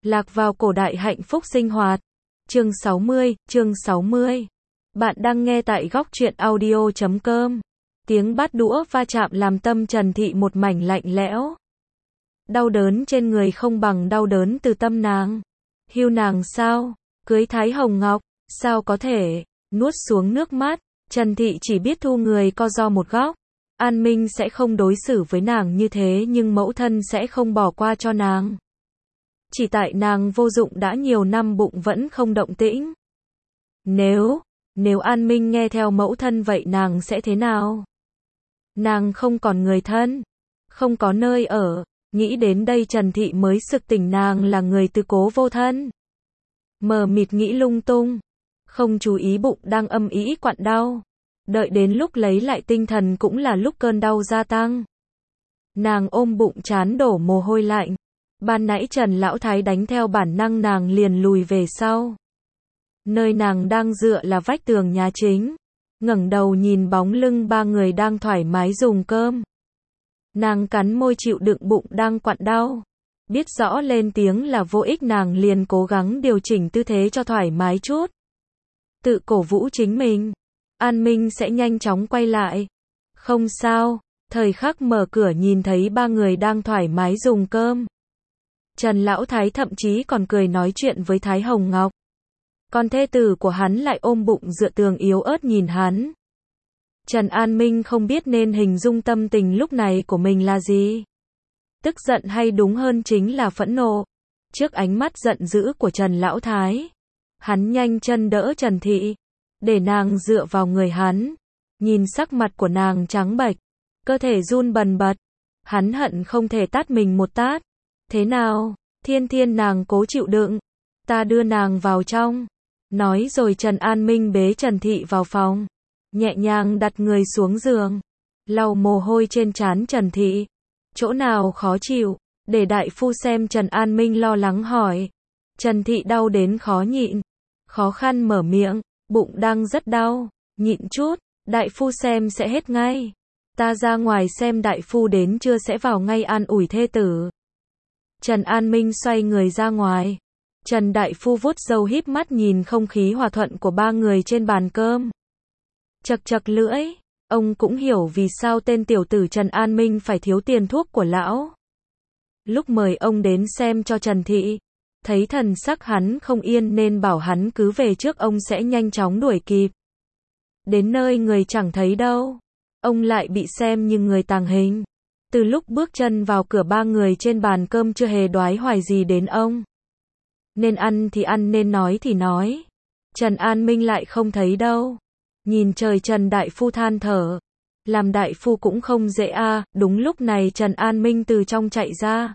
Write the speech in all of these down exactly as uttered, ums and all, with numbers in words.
Lạc vào cổ đại hạnh phúc sinh hoạt. Chương sáu mươi, chương sáu mươi. Bạn đang nghe tại góc truyện audio chấm com. Tiếng bát đũa va chạm làm tâm Trần Thị một mảnh lạnh lẽo. Đau đớn trên người không bằng đau đớn từ tâm nàng. Hưu nàng sao? Cưới Thái Hồng Ngọc, sao có thể? Nuốt xuống nước mắt, Trần Thị chỉ biết thu người co do một góc. An Minh sẽ không đối xử với nàng như thế nhưng mẫu thân sẽ không bỏ qua cho nàng. Chỉ tại nàng vô dụng đã nhiều năm bụng vẫn không động tĩnh. Nếu, nếu An Minh nghe theo mẫu thân vậy nàng sẽ thế nào? Nàng không còn người thân, không có nơi ở, nghĩ đến đây Trần Thị mới sực tỉnh nàng là người tứ cố vô thân. Mờ mịt nghĩ lung tung, không chú ý bụng đang âm ĩ quặn đau. Đợi đến lúc lấy lại tinh thần cũng là lúc cơn đau gia tăng. Nàng ôm bụng chán đổ mồ hôi lạnh. Ban nãy Trần Lão Thái đánh theo bản năng nàng liền lùi về sau. Nơi nàng đang dựa là vách tường nhà chính. Ngẩng đầu nhìn bóng lưng ba người đang thoải mái dùng cơm. Nàng cắn môi chịu đựng bụng đang quặn đau. Biết rõ lên tiếng là vô ích nàng liền cố gắng điều chỉnh tư thế cho thoải mái chút. Tự cổ vũ chính mình. An Minh sẽ nhanh chóng quay lại. Không sao, thời khắc mở cửa nhìn thấy ba người đang thoải mái dùng cơm. Trần Lão Thái thậm chí còn cười nói chuyện với Thái Hồng Ngọc. Còn thê tử của hắn lại ôm bụng dựa tường yếu ớt nhìn hắn. Trần An Minh không biết nên hình dung tâm tình lúc này của mình là gì. Tức giận hay đúng hơn chính là phẫn nộ. Trước ánh mắt giận dữ của Trần Lão Thái, hắn nhanh chân đỡ Trần Thị, để nàng dựa vào người hắn. Nhìn sắc mặt của nàng trắng bệch, cơ thể run bần bật. Hắn hận không thể tát mình một tát. Thế nào, Thiên Thiên nàng cố chịu đựng. Ta đưa nàng vào trong. Nói rồi Trần An Minh bế Trần Thị vào phòng. Nhẹ nhàng đặt người xuống giường. Lau mồ hôi trên trán Trần Thị. Chỗ nào khó chịu, để đại phu xem. Trần An Minh lo lắng hỏi. Trần Thị đau đến khó nhịn. Khó khăn mở miệng. Bụng đang rất đau. Nhịn chút, đại phu xem sẽ hết ngay. Ta ra ngoài xem đại phu đến chưa sẽ vào ngay an ủi thê tử. Trần An Minh xoay người ra ngoài. Trần đại phu vuốt râu híp mắt nhìn không khí hòa thuận của ba người trên bàn cơm. Chật chật lưỡi, ông cũng hiểu vì sao tên tiểu tử Trần An Minh phải thiếu tiền thuốc của lão. Lúc mời ông đến xem cho Trần Thị, thấy thần sắc hắn không yên nên bảo hắn cứ về trước ông sẽ nhanh chóng đuổi kịp. Đến nơi người chẳng thấy đâu, ông lại bị xem như người tàng hình. Từ lúc bước chân vào cửa ba người trên bàn cơm chưa hề đoái hoài gì đến ông. Nên ăn thì ăn nên nói thì nói. Trần An Minh lại không thấy đâu. Nhìn trời Trần đại phu than thở. Làm đại phu cũng không dễ a. À. Đúng lúc này Trần An Minh từ trong chạy ra.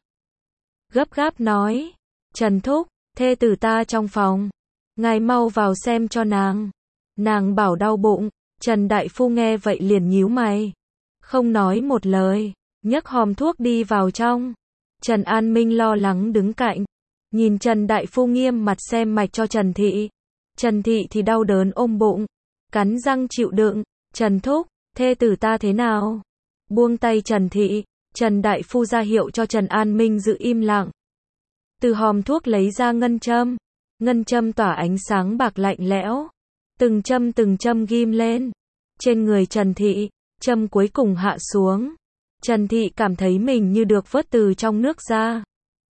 Gấp gáp nói. Trần thúc, thê tử ta trong phòng. Ngài mau vào xem cho nàng. Nàng bảo đau bụng. Trần đại phu nghe vậy liền nhíu mày. Không nói một lời. Nhấc hòm thuốc đi vào trong. Trần An Minh lo lắng đứng cạnh. Nhìn Trần đại phu nghiêm mặt xem mạch cho Trần Thị. Trần Thị thì đau đớn ôm bụng. Cắn răng chịu đựng. Trần thúc, thê tử ta thế nào? Buông tay Trần Thị. Trần đại phu ra hiệu cho Trần An Minh giữ im lặng. Từ hòm thuốc lấy ra ngân châm. Ngân châm tỏa ánh sáng bạc lạnh lẽo. Từng châm từng châm ghim lên. Trên người Trần Thị, châm cuối cùng hạ xuống. Trần Thị cảm thấy mình như được vớt từ trong nước ra.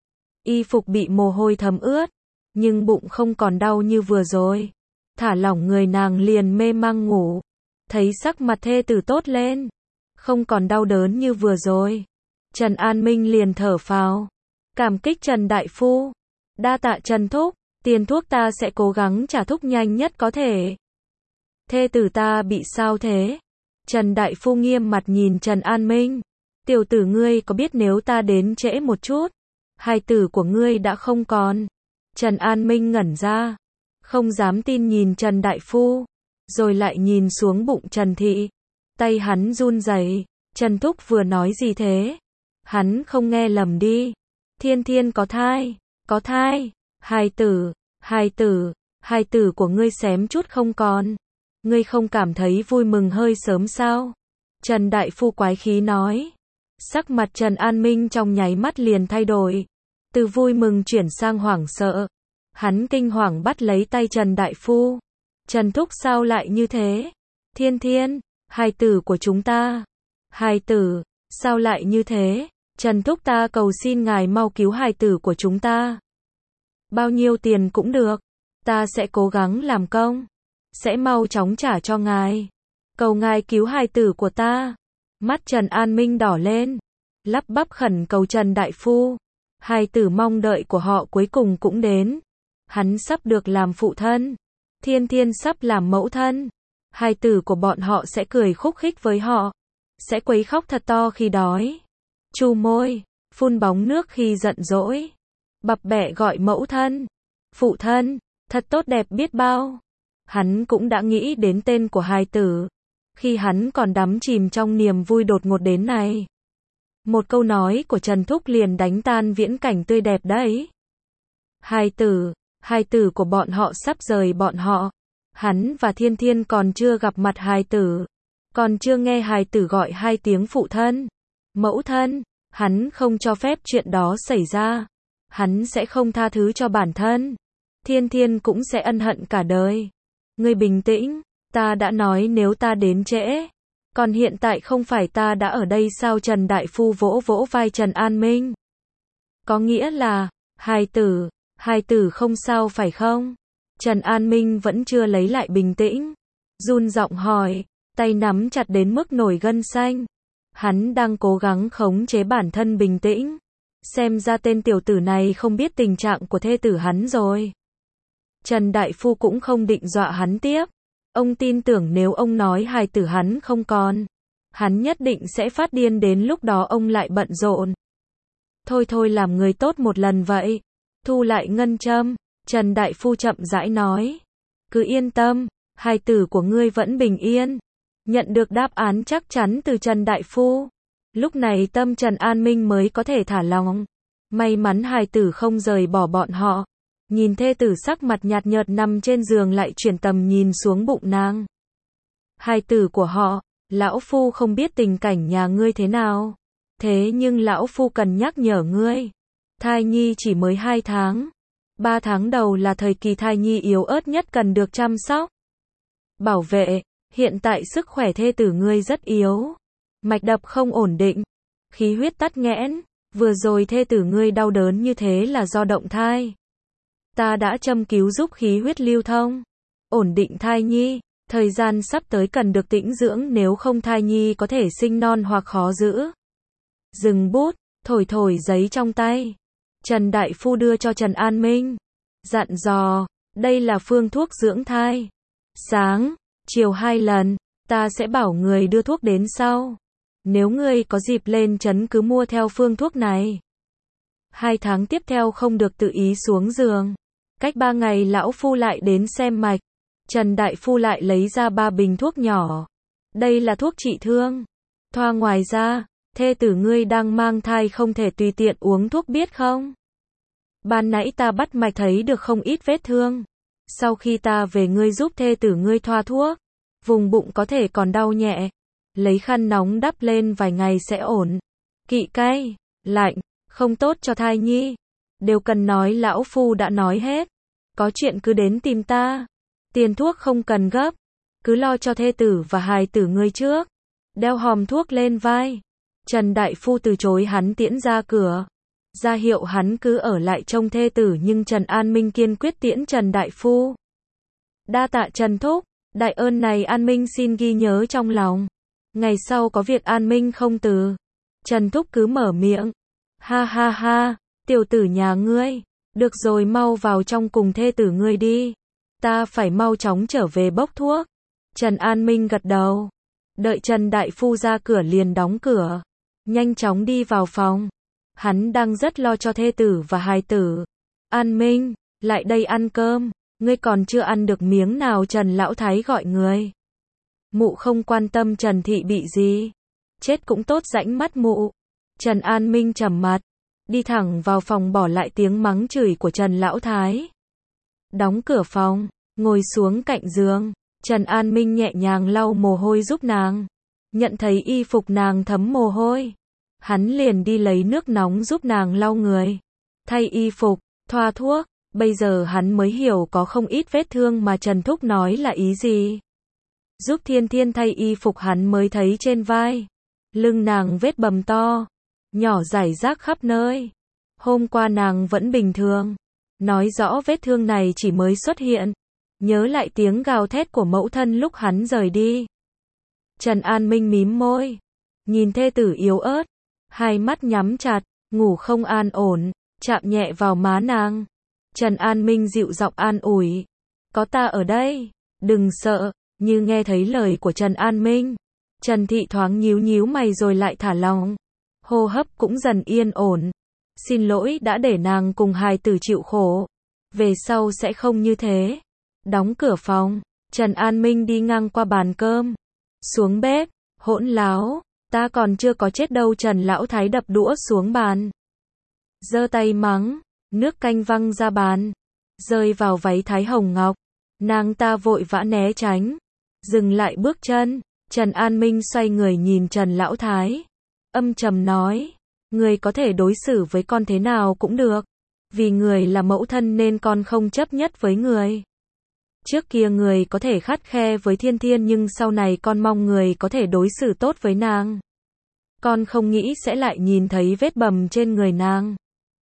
Y phục bị mồ hôi thấm ướt, nhưng bụng không còn đau như vừa rồi. Thả lỏng người nàng liền mê mang ngủ. Thấy sắc mặt thê tử tốt lên, không còn đau đớn như vừa rồi. Trần An Minh liền thở phào. Cảm kích Trần đại phu. Đa tạ Trần thúc, tiền thuốc ta sẽ cố gắng trả thúc nhanh nhất có thể. Thê tử ta bị sao thế? Trần đại phu nghiêm mặt nhìn Trần An Minh. Tiểu tử ngươi có biết nếu ta đến trễ một chút, hài tử của ngươi đã không còn. Trần An Minh ngẩn ra, không dám tin nhìn Trần đại phu, rồi lại nhìn xuống bụng Trần Thị. Tay hắn run rẩy. Trần thúc vừa nói gì thế? Hắn không nghe lầm đi. Thiên Thiên có thai, có thai, hài tử, hài tử, hài tử của ngươi xém chút không còn. Ngươi không cảm thấy vui mừng hơi sớm sao? Trần đại phu quái khí nói. Sắc mặt Trần An Minh trong nháy mắt liền thay đổi. Từ vui mừng chuyển sang hoảng sợ. Hắn kinh hoàng bắt lấy tay Trần Đại Phu. Trần Thúc sao lại như thế? Thiên Thiên, hài tử của chúng ta. Hài tử, sao lại như thế? Trần Thúc ta cầu xin ngài mau cứu hài tử của chúng ta. Bao nhiêu tiền cũng được. Ta sẽ cố gắng làm công. Sẽ mau chóng trả cho ngài. Cầu ngài cứu hài tử của ta. Mắt Trần An Minh đỏ lên. Lắp bắp khẩn cầu Trần Đại Phu. Hài tử mong đợi của họ cuối cùng cũng đến. Hắn sắp được làm phụ thân. Thiên Thiên sắp làm mẫu thân. Hài tử của bọn họ sẽ cười khúc khích với họ. Sẽ quấy khóc thật to khi đói. Chu môi, phun bóng nước khi giận dỗi. Bập bẹ gọi mẫu thân. Phụ thân, thật tốt đẹp biết bao. Hắn cũng đã nghĩ đến tên của hài tử. Khi hắn còn đắm chìm trong niềm vui đột ngột đến này. Một câu nói của Trần Thúc liền đánh tan viễn cảnh tươi đẹp đấy. Hài tử, hài tử của bọn họ sắp rời bọn họ. Hắn và Thiên Thiên còn chưa gặp mặt hài tử. Còn chưa nghe hài tử gọi hai tiếng phụ thân. Mẫu thân, hắn không cho phép chuyện đó xảy ra. Hắn sẽ không tha thứ cho bản thân. Thiên Thiên cũng sẽ ân hận cả đời. Ngươi bình tĩnh, ta đã nói nếu ta đến trễ. Còn hiện tại không phải ta đã ở đây sao? Trần Đại Phu vỗ vỗ vai Trần An Minh. Có nghĩa là, hài tử, hài tử không sao phải không? Trần An Minh vẫn chưa lấy lại bình tĩnh. Run giọng hỏi, tay nắm chặt đến mức nổi gân xanh. Hắn đang cố gắng khống chế bản thân bình tĩnh. Xem ra tên tiểu tử này không biết tình trạng của thê tử hắn rồi. Trần Đại Phu cũng không định dọa hắn tiếp. Ông tin tưởng nếu ông nói hài tử hắn không còn, hắn nhất định sẽ phát điên, đến lúc đó ông lại bận rộn. Thôi thôi làm người tốt một lần vậy. Thu lại ngân châm, Trần Đại Phu chậm rãi nói. Cứ yên tâm, hài tử của ngươi vẫn bình yên. Nhận được đáp án chắc chắn từ Trần Đại Phu. Lúc này tâm Trần An Minh mới có thể thả lòng. May mắn hài tử không rời bỏ bọn họ. Nhìn thê tử sắc mặt nhạt nhợt nằm trên giường lại chuyển tầm nhìn xuống bụng nàng. Hài tử của họ, lão phu không biết tình cảnh nhà ngươi thế nào. Thế nhưng lão phu cần nhắc nhở ngươi. Thai nhi chỉ mới hai tháng. Ba tháng đầu là thời kỳ thai nhi yếu ớt nhất cần được chăm sóc. Bảo vệ, hiện tại sức khỏe thê tử ngươi rất yếu. Mạch đập không ổn định. Khí huyết tắc nghẽn. Vừa rồi thê tử ngươi đau đớn như thế là do động thai. Ta đã châm cứu giúp khí huyết lưu thông. Ổn định thai nhi. Thời gian sắp tới cần được tĩnh dưỡng, nếu không thai nhi có thể sinh non hoặc khó giữ. Dừng bút, thổi thổi giấy trong tay. Trần Đại Phu đưa cho Trần An Minh. Dặn dò, đây là phương thuốc dưỡng thai. Sáng, chiều hai lần, ta sẽ bảo người đưa thuốc đến sau. Nếu ngươi có dịp lên trấn cứ mua theo phương thuốc này. Hai tháng tiếp theo không được tự ý xuống giường. Cách ba ngày lão phu lại đến xem mạch. Trần Đại Phu lại lấy ra ba bình thuốc nhỏ. Đây là thuốc trị thương. Thoa ngoài ra, thê tử ngươi đang mang thai không thể tùy tiện uống thuốc biết không? Ban nãy ta bắt mạch thấy được không ít vết thương. Sau khi ta về ngươi giúp thê tử ngươi thoa thuốc. Vùng bụng có thể còn đau nhẹ. Lấy khăn nóng đắp lên vài ngày sẽ ổn. Kỵ cay, lạnh, không tốt cho thai nhi. Đều cần nói lão phu đã nói hết. Có chuyện cứ đến tìm ta. Tiền thuốc không cần gấp. Cứ lo cho thê tử và hài tử ngươi trước. Đeo hòm thuốc lên vai. Trần Đại Phu từ chối hắn tiễn ra cửa. Ra hiệu hắn cứ ở lại trông thê tử, nhưng Trần An Minh kiên quyết tiễn Trần Đại Phu. Đa tạ Trần Thúc. Đại ơn này An Minh xin ghi nhớ trong lòng. Ngày sau có việc An Minh không từ. Trần Thúc cứ mở miệng. Ha ha ha, tiểu tử nhà ngươi. Được rồi, mau vào trong cùng thê tử ngươi đi. Ta phải mau chóng trở về bốc thuốc. Trần An Minh gật đầu. Đợi Trần Đại Phu ra cửa liền đóng cửa. Nhanh chóng đi vào phòng. Hắn đang rất lo cho thê tử và hài tử. An Minh, lại đây ăn cơm. Ngươi còn chưa ăn được miếng nào. Trần Lão Thái gọi người. Mụ không quan tâm Trần Thị bị gì. Chết cũng tốt rãnh mắt mụ. Trần An Minh trầm mặt. Đi thẳng vào phòng bỏ lại tiếng mắng chửi của Trần Lão Thái. Đóng cửa phòng. Ngồi xuống cạnh giường. Trần An Minh nhẹ nhàng lau mồ hôi giúp nàng. Nhận thấy y phục nàng thấm mồ hôi. Hắn liền đi lấy nước nóng giúp nàng lau người. thay y phục, thoa thuốc. Bây giờ hắn mới hiểu có không ít vết thương mà Trần Thúc nói là ý gì. Giúp Thiên Thiên thay y phục hắn mới thấy trên vai, lưng nàng vết bầm to, nhỏ rải rác khắp nơi. Hôm qua nàng vẫn bình thường, nói rõ vết thương này chỉ mới xuất hiện. Nhớ lại tiếng gào thét của mẫu thân lúc hắn rời đi. Trần An Minh mím môi, nhìn thê tử yếu ớt, hai mắt nhắm chặt, ngủ không an ổn, chạm nhẹ vào má nàng. Trần An Minh dịu giọng an ủi, có ta ở đây, đừng sợ. Như nghe thấy lời của Trần An Minh, Trần Thị thoáng nhíu nhíu mày rồi lại thả lỏng, hô hấp cũng dần yên ổn. Xin lỗi đã để nàng cùng hài tử chịu khổ, về sau sẽ không như thế. Đóng cửa phòng, Trần An Minh đi ngang qua bàn cơm, xuống bếp, hỗn láo, ta còn chưa có chết đâu. Trần Lão Thái đập đũa xuống bàn, giơ tay mắng, nước canh văng ra bàn, rơi vào váy Thái Hồng Ngọc. Nàng ta vội vã né tránh, dừng lại bước chân. Trần An Minh xoay người nhìn Trần Lão Thái, âm trầm nói, người có thể đối xử với con thế nào cũng được, vì người là mẫu thân nên con không chấp nhất với người. Trước kia người có thể khắt khe với Thiên Thiên nhưng sau này con mong người có thể đối xử tốt với nàng. Con không nghĩ sẽ lại nhìn thấy vết bầm trên người nàng.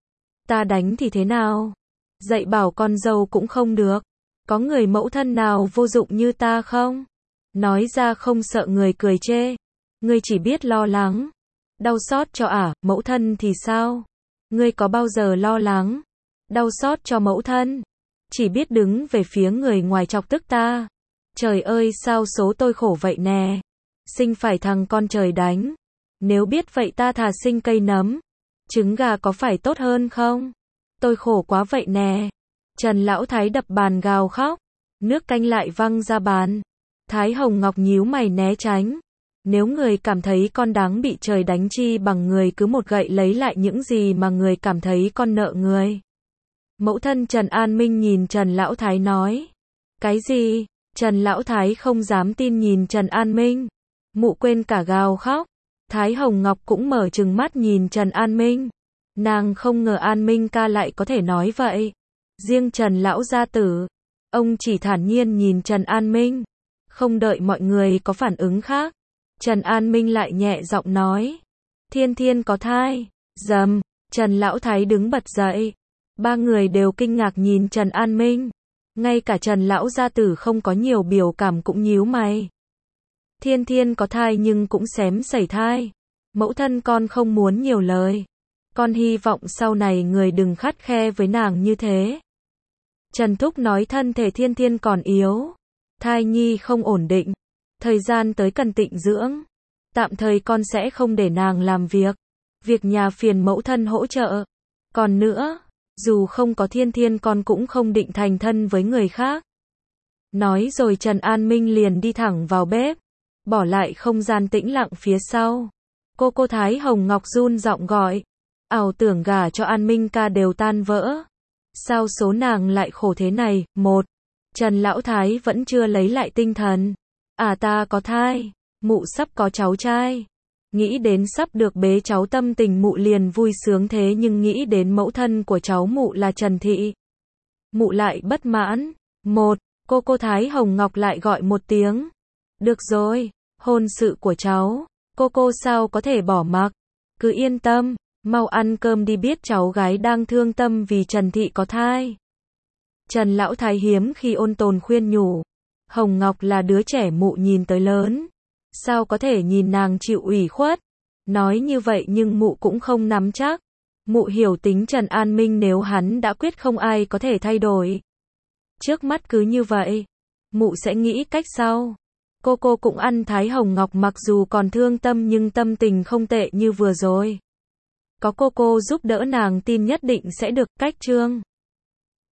Ta đánh thì thế nào? Dạy bảo con dâu cũng không được. Có người mẫu thân nào vô dụng như ta không? Nói ra không sợ người cười chê. Ngươi chỉ biết lo lắng, đau xót cho ả, à, mẫu thân thì sao? Ngươi có bao giờ lo lắng, đau xót cho mẫu thân? Chỉ biết đứng về phía người ngoài chọc tức ta. Trời ơi sao số tôi khổ vậy nè. Sinh phải thằng con trời đánh. Nếu biết vậy ta thà sinh cây nấm, trứng gà có phải tốt hơn không? Tôi khổ quá vậy nè. Trần Lão Thái đập bàn gào khóc, nước canh lại văng ra bàn. Thái Hồng Ngọc nhíu mày né tránh. Nếu người cảm thấy con đáng bị trời đánh chi bằng người cứ một gậy lấy lại những gì mà người cảm thấy con nợ người. Mẫu thân Trần An Minh nhìn Trần Lão Thái nói. Cái gì? Trần Lão Thái không dám tin nhìn Trần An Minh. Mụ quên cả gào khóc. Thái Hồng Ngọc cũng mở trừng mắt nhìn Trần An Minh. Nàng không ngờ An Minh ca lại có thể nói vậy. Riêng Trần Lão gia tử, ông chỉ thản nhiên nhìn Trần An Minh, không đợi mọi người có phản ứng khác. Trần An Minh lại nhẹ giọng nói, Thiên Thiên có thai. Dầm, Trần Lão Thái đứng bật dậy. Ba người đều kinh ngạc nhìn Trần An Minh. Ngay cả Trần Lão gia tử không có nhiều biểu cảm cũng nhíu mày. Thiên Thiên có thai nhưng cũng xém sẩy thai. Mẫu thân con không muốn nhiều lời. Con hy vọng sau này người đừng khắt khe với nàng như thế. Trần Thúc nói thân thể Thiên Thiên còn yếu, thai nhi không ổn định, thời gian tới cần tịnh dưỡng. Tạm thời con sẽ không để nàng làm việc. Việc nhà phiền mẫu thân hỗ trợ. Còn nữa, dù không có Thiên Thiên con cũng không định thành thân với người khác. Nói rồi Trần An Minh liền đi thẳng vào bếp, bỏ lại không gian tĩnh lặng phía sau. Cô cô Thái Hồng Ngọc run giọng gọi, ảo tưởng gả cho An Minh ca đều tan vỡ. Sao số nàng lại khổ thế này? Một, Trần Lão Thái vẫn chưa lấy lại tinh thần. À ta có thai, mụ sắp có cháu trai. Nghĩ đến sắp được bế cháu tâm tình mụ liền vui sướng thế nhưng nghĩ đến mẫu thân của cháu mụ là Trần Thị. Mụ lại bất mãn. Một, cô cô Thái Hồng Ngọc lại gọi một tiếng. Được rồi, hôn sự của cháu, cô cô sao có thể bỏ mặc. Cứ yên tâm, mau ăn cơm đi biết cháu gái đang thương tâm vì Trần Thị có thai. Trần Lão Thái hiếm khi ôn tồn khuyên nhủ. Hồng Ngọc là đứa trẻ mụ nhìn tới lớn. Sao có thể nhìn nàng chịu ủy khuất. Nói như vậy nhưng mụ cũng không nắm chắc. Mụ hiểu tính Trần An Minh nếu hắn đã quyết không ai có thể thay đổi. Trước mắt cứ như vậy, mụ sẽ nghĩ cách sau. Cô cô cũng ăn Thái Hồng Ngọc mặc dù còn thương tâm nhưng tâm tình không tệ như vừa rồi. Có cô cô giúp đỡ nàng tin nhất định sẽ được. Cách chương